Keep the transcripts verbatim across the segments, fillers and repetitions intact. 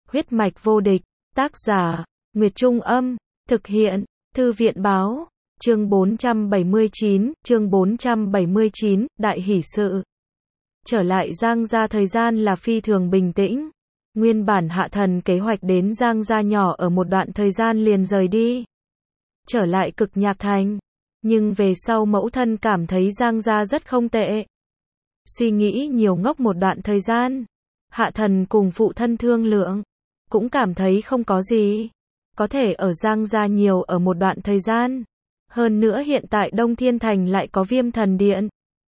Huyết mạch vô địch, tác giả, Nguyệt Trung Âm, thực hiện, Thư viện Báo, chương bốn trăm bảy mươi chín, chương bốn trăm bảy mươi chín, đại hỷ sự. Trở lại Giang gia thời gian là phi thường bình tĩnh. Nguyên bản Hạ Thần kế hoạch đến Giang gia nhỏ ở một đoạn thời gian liền rời đi. Trở lại Cực Nhạc Thành. Nhưng về sau mẫu thân cảm thấy Giang gia rất không tệ. Suy nghĩ nhiều ngốc một đoạn thời gian. Hạ Thần cùng phụ thân thương lượng. Cũng cảm thấy không có gì. Có thể ở Giang gia nhiều ở một đoạn thời gian. Hơn nữa hiện tại Đông Thiên Thành lại có Viêm Thần Điện.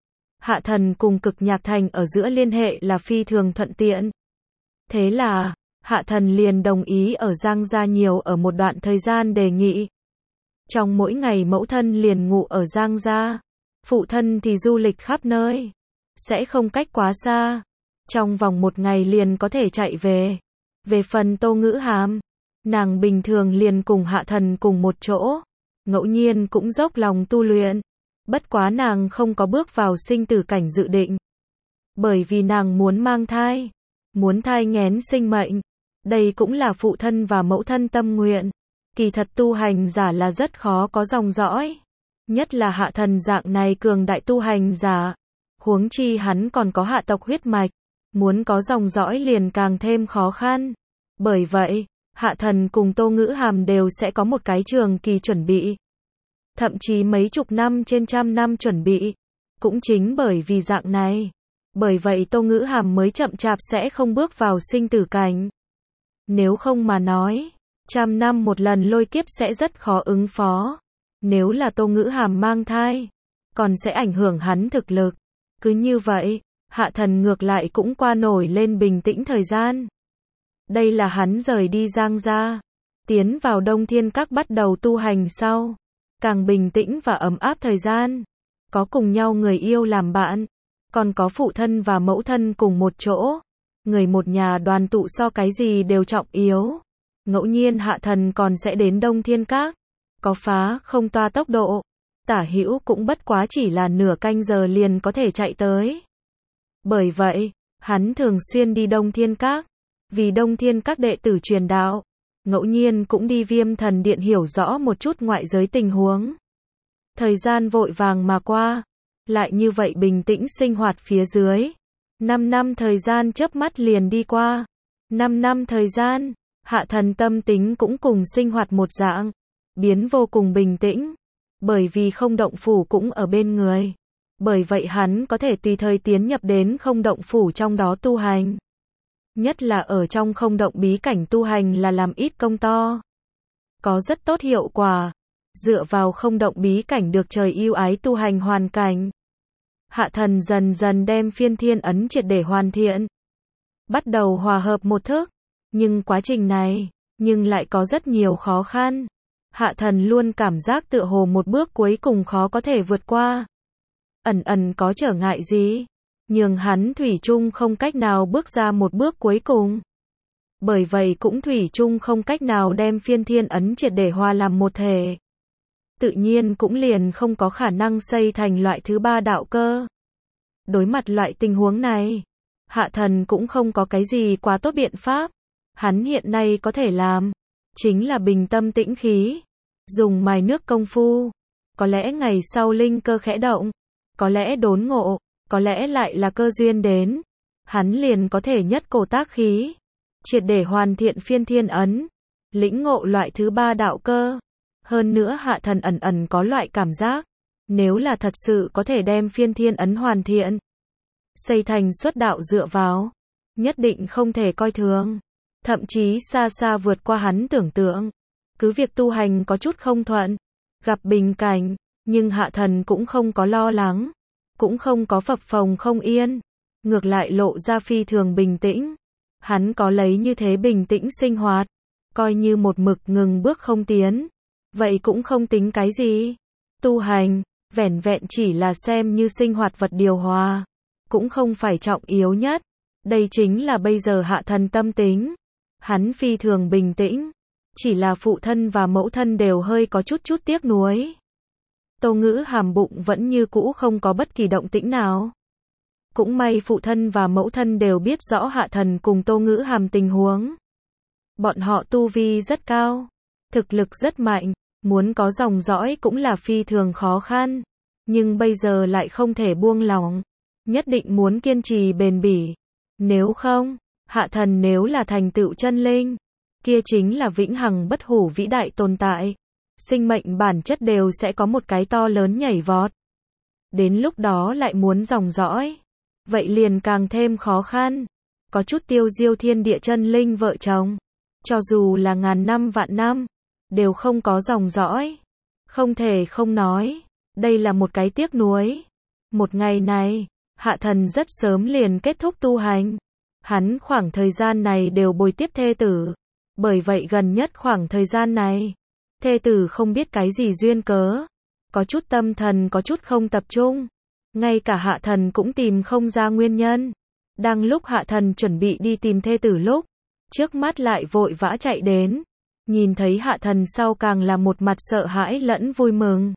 Hạ Thần cùng Cực Nhạc Thành ở giữa liên hệ là phi thường thuận tiện. Thế là, Hạ Thần liền đồng ý ở Giang gia nhiều ở một đoạn thời gian đề nghị. Trong mỗi ngày mẫu thân liền ngủ ở Giang gia. Phụ thân thì du lịch khắp nơi. Sẽ không cách quá xa. Trong vòng một ngày liền có thể chạy về. Về phần Tô Ngữ Hàm, nàng bình thường liền cùng Hạ Thần cùng một chỗ. Ngẫu nhiên cũng dốc lòng tu luyện. Bất quá nàng không có bước vào sinh tử cảnh dự định. Bởi vì nàng muốn mang thai. Muốn thai nghén sinh mệnh. Đây cũng là phụ thân và mẫu thân tâm nguyện. Kỳ thật tu hành giả là rất khó có dòng dõi. Nhất là Hạ Thần dạng này cường đại tu hành giả. Huống chi hắn còn có hạ tộc huyết mạch. Muốn có dòng dõi liền càng thêm khó khăn. Bởi vậy, Hạ Thần cùng Tô Ngữ Hàm đều sẽ có một cái trường kỳ chuẩn bị. Thậm chí mấy chục năm trên trăm năm chuẩn bị. Cũng chính bởi vì dạng này. Bởi vậy Tô Ngữ Hàm mới chậm chạp sẽ không bước vào sinh tử cảnh. Nếu không mà nói, trăm năm một lần lôi kiếp sẽ rất khó ứng phó. Nếu là Tô Ngữ Hàm mang thai, còn sẽ ảnh hưởng hắn thực lực. Cứ như vậy, Hạ Thần ngược lại cũng qua nổi lên bình tĩnh thời gian. Đây là hắn rời đi Giang gia, tiến vào Đông Thiên Các bắt đầu tu hành sau. Càng bình tĩnh và ấm áp thời gian. Có cùng nhau người yêu làm bạn. Còn có phụ thân và mẫu thân cùng một chỗ. Người một nhà đoàn tụ so cái gì đều trọng yếu. Ngẫu nhiên Hạ Thần còn sẽ đến Đông Thiên Các. Có phá không toa tốc độ. Tả hữu cũng bất quá chỉ là nửa canh giờ liền có thể chạy tới. Bởi vậy, hắn thường xuyên đi Đông Thiên Các. Vì Đông Thiên Các đệ tử truyền đạo. Ngẫu nhiên cũng đi Viêm Thần Điện hiểu rõ một chút ngoại giới tình huống. Thời gian vội vàng mà qua. Lại như vậy bình tĩnh sinh hoạt phía dưới. Năm năm thời gian chớp mắt liền đi qua. Năm năm thời gian, Hạ Thần tâm tính cũng cùng sinh hoạt một dạng. Biến vô cùng bình tĩnh. Bởi vì không động phủ cũng ở bên người. Bởi vậy hắn có thể tùy thời tiến nhập đến không động phủ trong đó tu hành. Nhất là ở trong không động bí cảnh tu hành là làm ít công to. Có rất tốt hiệu quả. Dựa vào không động bí cảnh được trời yêu ái tu hành hoàn cảnh. Hạ Thần dần dần đem phiên thiên ấn triệt để hoàn thiện. Bắt đầu hòa hợp một thức. Nhưng quá trình này, nhưng lại có rất nhiều khó khăn. Hạ Thần luôn cảm giác tựa hồ một bước cuối cùng khó có thể vượt qua. Ẩn ẩn có trở ngại gì? Nhưng hắn thủy chung không cách nào bước ra một bước cuối cùng. Bởi vậy cũng thủy chung không cách nào đem phiên thiên ấn triệt để hòa làm một thể. Tự nhiên cũng liền không có khả năng xây thành loại thứ ba đạo cơ. Đối mặt loại tình huống này, Hạ Thần cũng không có cái gì quá tốt biện pháp. Hắn hiện nay có thể làm, chính là bình tâm tĩnh khí. Dùng mài nước công phu. Có lẽ ngày sau linh cơ khẽ động. Có lẽ đốn ngộ. Có lẽ lại là cơ duyên đến. Hắn liền có thể nhất cổ tác khí. Triệt để hoàn thiện phiên thiên ấn. Lĩnh ngộ loại thứ ba đạo cơ. Hơn nữa Hạ Thần ẩn ẩn có loại cảm giác. Nếu là thật sự có thể đem phiên thiên ấn hoàn thiện. Xây thành xuất đạo dựa vào. Nhất định không thể coi thường. Thậm chí xa xa vượt qua hắn tưởng tượng. Cứ việc tu hành có chút không thuận. Gặp bình cảnh. Nhưng Hạ Thần cũng không có lo lắng. Cũng không có phập phồng không yên. Ngược lại lộ ra phi thường bình tĩnh. Hắn có lấy như thế bình tĩnh sinh hoạt. Coi như một mực ngừng bước không tiến. Vậy cũng không tính cái gì. Tu hành, vẻn vẹn chỉ là xem như sinh hoạt vật điều hòa. Cũng không phải trọng yếu nhất. Đây chính là bây giờ Hạ Thần tâm tính. Hắn phi thường bình tĩnh. Chỉ là phụ thân và mẫu thân đều hơi có chút chút tiếc nuối. Tô Ngữ Hàm bụng vẫn như cũ không có bất kỳ động tĩnh nào. Cũng may phụ thân và mẫu thân đều biết rõ Hạ Thần cùng Tô Ngữ Hàm tình huống. Bọn họ tu vi rất cao, thực lực rất mạnh, muốn có dòng dõi cũng là phi thường khó khăn, nhưng bây giờ lại không thể buông lỏng, nhất định muốn kiên trì bền bỉ. Nếu không, hạ thần nếu là thành tựu chân linh, kia chính là vĩnh hằng bất hủ vĩ đại tồn tại. Sinh mệnh bản chất đều sẽ có một cái to lớn nhảy vọt. Đến lúc đó lại muốn dòng dõi, vậy liền càng thêm khó khăn. Có chút tiêu diêu thiên địa chân linh vợ chồng, cho dù là ngàn năm vạn năm, đều không có dòng dõi. Không thể không nói, đây là một cái tiếc nuối. Một ngày này, hạ thần rất sớm liền kết thúc tu hành. Hắn khoảng thời gian này đều bồi tiếp thê tử. Bởi vậy gần nhất khoảng thời gian này, thê tử không biết cái gì duyên cớ, có chút tâm thần có chút không tập trung. Ngay cả hạ thần cũng tìm không ra nguyên nhân. Đang lúc hạ thần chuẩn bị đi tìm thê tử lúc, trước mắt lại vội vã chạy đến. Nhìn thấy hạ thần sau càng là một mặt sợ hãi lẫn vui mừng.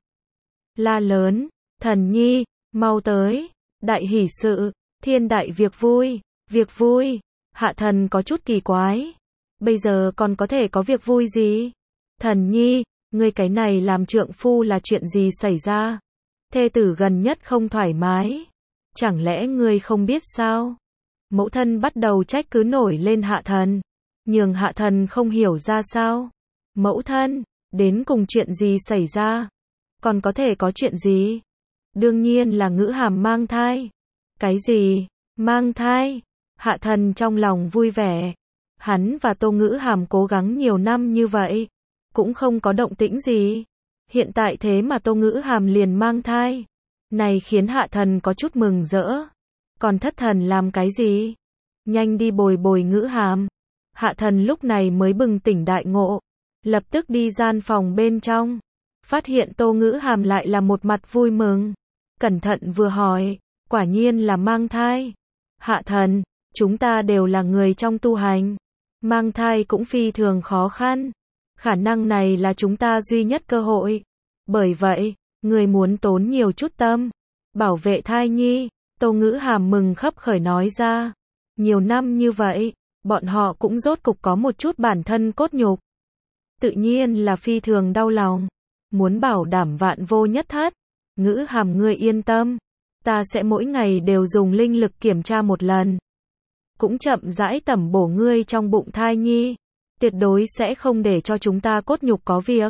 La lớn, thần nhi, mau tới, đại hỷ sự, thiên đại việc vui, việc vui. Hạ thần có chút kỳ quái. Bây giờ còn có thể có việc vui gì? Thần nhi, ngươi cái này làm trượng phu là chuyện gì xảy ra? Thê tử gần nhất không thoải mái. Chẳng lẽ ngươi không biết sao? Mẫu thân bắt đầu trách cứ nổi lên hạ thần. Nhường hạ thần không hiểu ra sao. Mẫu thân, đến cùng chuyện gì xảy ra? Còn có thể có chuyện gì? Đương nhiên là Ngữ Hàm mang thai. Cái gì? Mang thai? Hạ thần trong lòng vui vẻ. Hắn và Tô Ngữ Hàm cố gắng nhiều năm như vậy, cũng không có động tĩnh gì. Hiện tại thế mà Tô Ngữ Hàm liền mang thai. Này khiến hạ thần có chút mừng rỡ. Còn thất thần làm cái gì? Nhanh đi bồi bồi Ngữ Hàm. Hạ thần lúc này mới bừng tỉnh đại ngộ. Lập tức đi gian phòng bên trong. Phát hiện Tô Ngữ Hàm lại là một mặt vui mừng. Cẩn thận vừa hỏi, quả nhiên là mang thai. Hạ thần, chúng ta đều là người trong tu hành. Mang thai cũng phi thường khó khăn. Khả năng này là chúng ta duy nhất cơ hội. Bởi vậy, người muốn tốn nhiều chút tâm, bảo vệ thai nhi. Tô Ngữ Hàm mừng khấp khởi nói ra. Nhiều năm như vậy, bọn họ cũng rốt cục có một chút bản thân cốt nhục. Tự nhiên là phi thường đau lòng. Muốn bảo đảm vạn vô nhất thất. Ngữ Hàm ngươi yên tâm. Ta sẽ mỗi ngày đều dùng linh lực kiểm tra một lần. Cũng chậm rãi tẩm bổ ngươi trong bụng thai nhi. Tuyệt đối sẽ không để cho chúng ta cốt nhục có việc.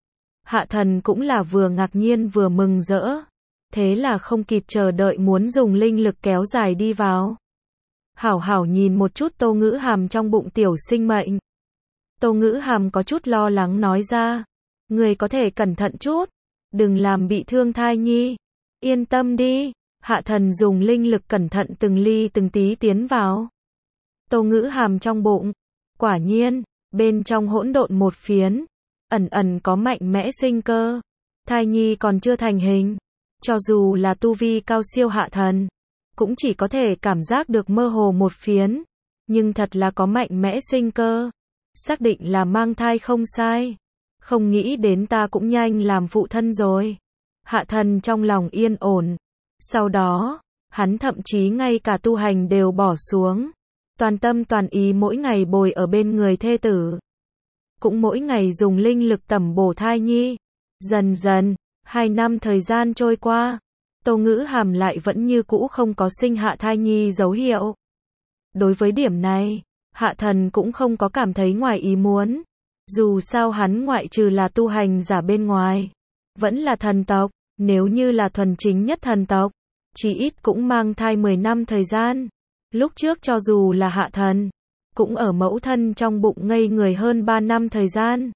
Hạ thần cũng là vừa ngạc nhiên vừa mừng rỡ. Thế là không kịp chờ đợi muốn dùng linh lực kéo dài đi vào. Hảo hảo nhìn một chút Tô Ngữ Hàm trong bụng tiểu sinh mệnh. Tô Ngữ Hàm có chút lo lắng nói ra. Người có thể cẩn thận chút. Đừng làm bị thương thai nhi. Yên tâm đi. Hạ thần dùng linh lực cẩn thận từng ly từng tí tiến vào. Tô Ngữ Hàm trong bụng. Quả nhiên, bên trong hỗn độn một phiến. Ẩn ẩn có mạnh mẽ sinh cơ. Thai nhi còn chưa thành hình. Cho dù là tu vi cao siêu hạ thần, cũng chỉ có thể cảm giác được mơ hồ một phiến. Nhưng thật là có mạnh mẽ sinh cơ. Xác định là mang thai không sai. Không nghĩ đến ta cũng nhanh làm phụ thân rồi. Hạ thần trong lòng yên ổn. Sau đó, hắn thậm chí ngay cả tu hành đều bỏ xuống. Toàn tâm toàn ý mỗi ngày bồi ở bên người thê tử. Cũng mỗi ngày dùng linh lực tẩm bổ thai nhi. Dần dần, hai năm thời gian trôi qua. Tô Ngữ Hàm lại vẫn như cũ không có sinh hạ thai nhi dấu hiệu. Đối với điểm này, hạ thần cũng không có cảm thấy ngoài ý muốn. Dù sao hắn ngoại trừ là tu hành giả bên ngoài, vẫn là thần tộc. Nếu như là thuần chính nhất thần tộc, chỉ ít cũng mang thai mười năm thời gian. Lúc trước cho dù là hạ thần, cũng ở mẫu thân trong bụng ngây người hơn ba năm thời gian.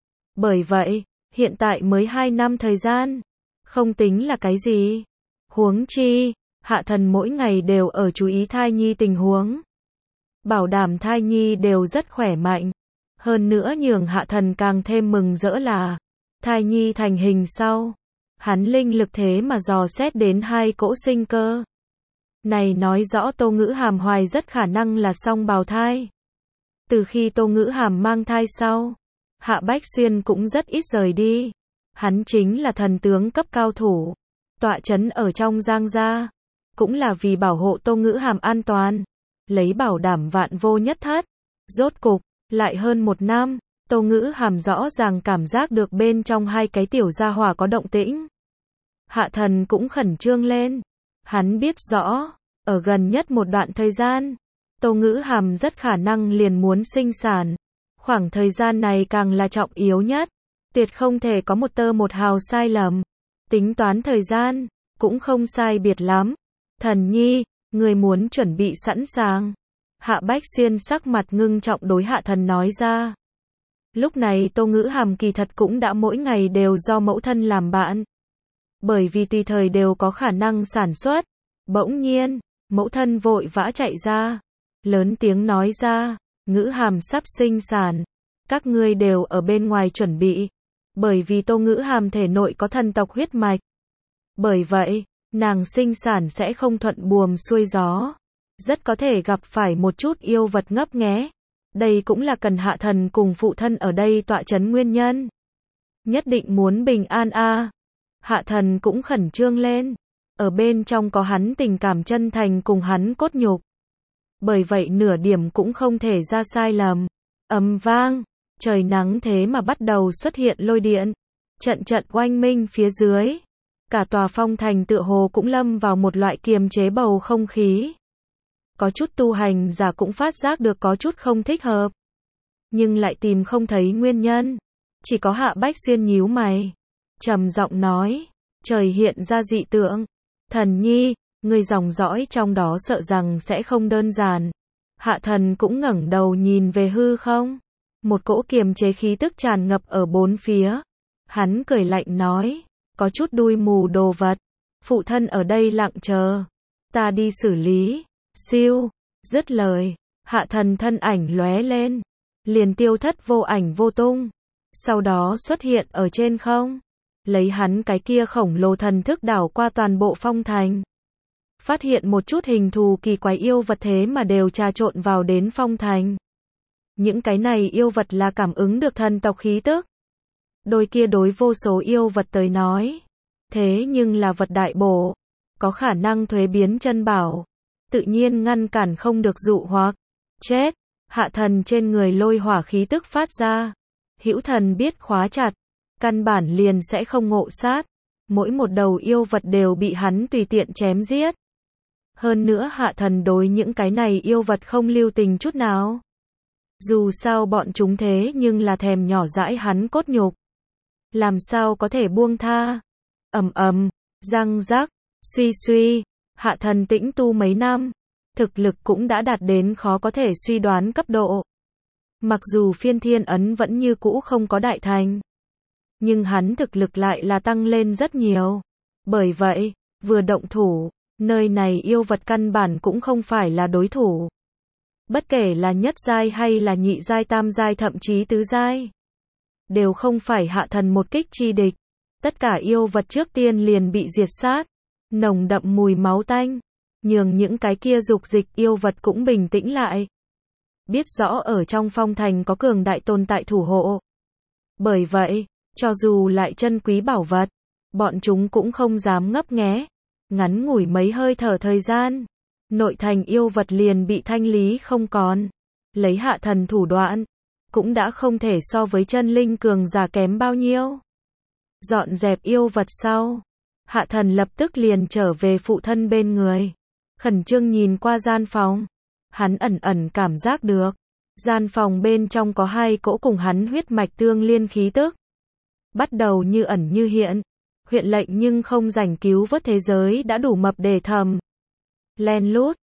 Bởi vậy, hiện tại mới hai năm thời gian, không tính là cái gì. Huống chi, hạ thần mỗi ngày đều ở chú ý thai nhi tình huống. Bảo đảm thai nhi đều rất khỏe mạnh. Hơn nữa nhường hạ thần càng thêm mừng rỡ là, thai nhi thành hình sau, hắn linh lực thế mà dò xét đến hai cỗ sinh cơ. Này nói rõ Tô Ngữ Hàm hoài rất khả năng là song bào thai. Từ khi Tô Ngữ Hàm mang thai sau, Hạ Bách Xuyên cũng rất ít rời đi. Hắn chính là thần tướng cấp cao thủ, tọa chấn ở trong Giang gia, cũng là vì bảo hộ Tô Ngữ Hàm an toàn, lấy bảo đảm vạn vô nhất thất. Rốt cục, Lại hơn một năm, Tô Ngữ Hàm rõ ràng cảm giác được bên trong hai cái tiểu gia hỏa có động tĩnh. Hạ Thần cũng khẩn trương lên. Hắn biết rõ, ở gần nhất một đoạn thời gian, Tô Ngữ Hàm rất khả năng liền muốn sinh sản. Khoảng thời gian này càng là trọng yếu nhất, tuyệt không thể có một tơ một hào sai lầm. Tính toán thời gian, cũng không sai biệt lắm. Thần nhi, người muốn chuẩn bị sẵn sàng. Hạ Bách Xuyên sắc mặt ngưng trọng đối Hạ Thần nói ra. Lúc này Tô Ngữ Hàm kỳ thật cũng đã mỗi ngày đều do mẫu thân làm bạn. Bởi vì tùy thời đều có khả năng sản xuất. Bỗng nhiên, mẫu thân vội vã chạy ra. Lớn tiếng nói ra, Ngữ Hàm sắp sinh sản. Các ngươi đều ở bên ngoài chuẩn bị. Bởi vì Tô Ngữ Hàm thể nội có thần tộc huyết mạch. Bởi vậy, nàng sinh sản sẽ không thuận buồm xuôi gió. Rất có thể gặp phải một chút yêu vật ngấp nghé. Đây cũng là cần Hạ Thần cùng phụ thân ở đây tọa chấn nguyên nhân. Nhất định muốn bình an a. À. Hạ Thần cũng khẩn trương lên. Ở bên trong có hắn tình cảm chân thành cùng hắn cốt nhục. Bởi vậy nửa điểm cũng không thể ra sai lầm. Ầm vang, trời nắng thế mà bắt đầu xuất hiện lôi điện. Trận trận oanh minh phía dưới. Cả tòa phong thành tựa hồ cũng lâm vào một loại kiềm chế bầu không khí. Có chút tu hành giả cũng phát giác được có chút không thích hợp. Nhưng lại tìm không thấy nguyên nhân. Chỉ có Hạ Bách Xuyên nhíu mày. Trầm giọng nói. Trời hiện ra dị tượng. Thần nhi, người dòng dõi trong đó sợ rằng sẽ không đơn giản. Hạ Thần cũng ngẩng đầu nhìn về hư không. Một cỗ kiềm chế khí tức tràn ngập ở bốn phía. Hắn cười lạnh nói. Có chút đuôi mù đồ vật. Phụ thân ở đây lặng chờ. Ta đi xử lý. Siêu. Dứt lời. Hạ Thần thân ảnh lóe lên. Liền tiêu thất vô ảnh vô tung. Sau đó xuất hiện ở trên không. Lấy hắn cái kia khổng lồ thần thức đảo qua toàn bộ phong thành. Phát hiện một chút hình thù kỳ quái yêu vật thế mà đều trà trộn vào đến phong thành. Những cái này yêu vật là cảm ứng được thần tộc khí tức. Đôi kia đối vô số yêu vật tới nói. Thế nhưng là vật đại bổ. Có khả năng thuế biến chân bảo. Tự nhiên ngăn cản không được dụ hoặc. Chết. Hạ Thần trên người lôi hỏa khí tức phát ra. Hữu Thần biết khóa chặt. Căn bản liền sẽ không ngộ sát. Mỗi một đầu yêu vật đều bị hắn tùy tiện chém giết. Hơn nữa Hạ Thần đối những cái này yêu vật không lưu tình chút nào. Dù sao bọn chúng thế nhưng là thèm nhỏ dãi hắn cốt nhục. Làm sao có thể buông tha. Ầm ầm, răng rắc, suy suy. Hạ Thần tĩnh tu mấy năm. Thực lực cũng đã đạt đến khó có thể suy đoán cấp độ. Mặc dù phiên thiên ấn vẫn như cũ không có đại thành. Nhưng hắn thực lực lại là tăng lên rất nhiều. Bởi vậy, vừa động thủ, nơi này yêu vật căn bản cũng không phải là đối thủ. Bất kể là nhất giai hay là nhị giai tam giai thậm chí tứ giai. Đều không phải Hạ Thần một kích chi địch. Tất cả yêu vật trước tiên liền bị diệt sát. Nồng đậm mùi máu tanh. Nhường những cái kia dục dịch yêu vật cũng bình tĩnh lại. Biết rõ ở trong phong thành có cường đại tồn tại thủ hộ. Bởi vậy, cho dù lại chân quý bảo vật, bọn chúng cũng không dám ngấp nghé. Ngắn ngủi mấy hơi thở thời gian, nội thành yêu vật liền bị thanh lý không còn. Lấy Hạ Thần thủ đoạn, cũng đã không thể so với chân linh cường giả kém bao nhiêu. Dọn dẹp yêu vật sau, Hạ Thần lập tức liền trở về phụ thân bên người. Khẩn trương nhìn qua gian phòng. Hắn ẩn ẩn cảm giác được. Gian phòng bên trong có hai cỗ cùng hắn huyết mạch tương liên khí tức. Bắt đầu như ẩn như hiện. Huyện lệnh nhưng không rảnh cứu vớt thế giới đã đủ mập để thầm. Len lút,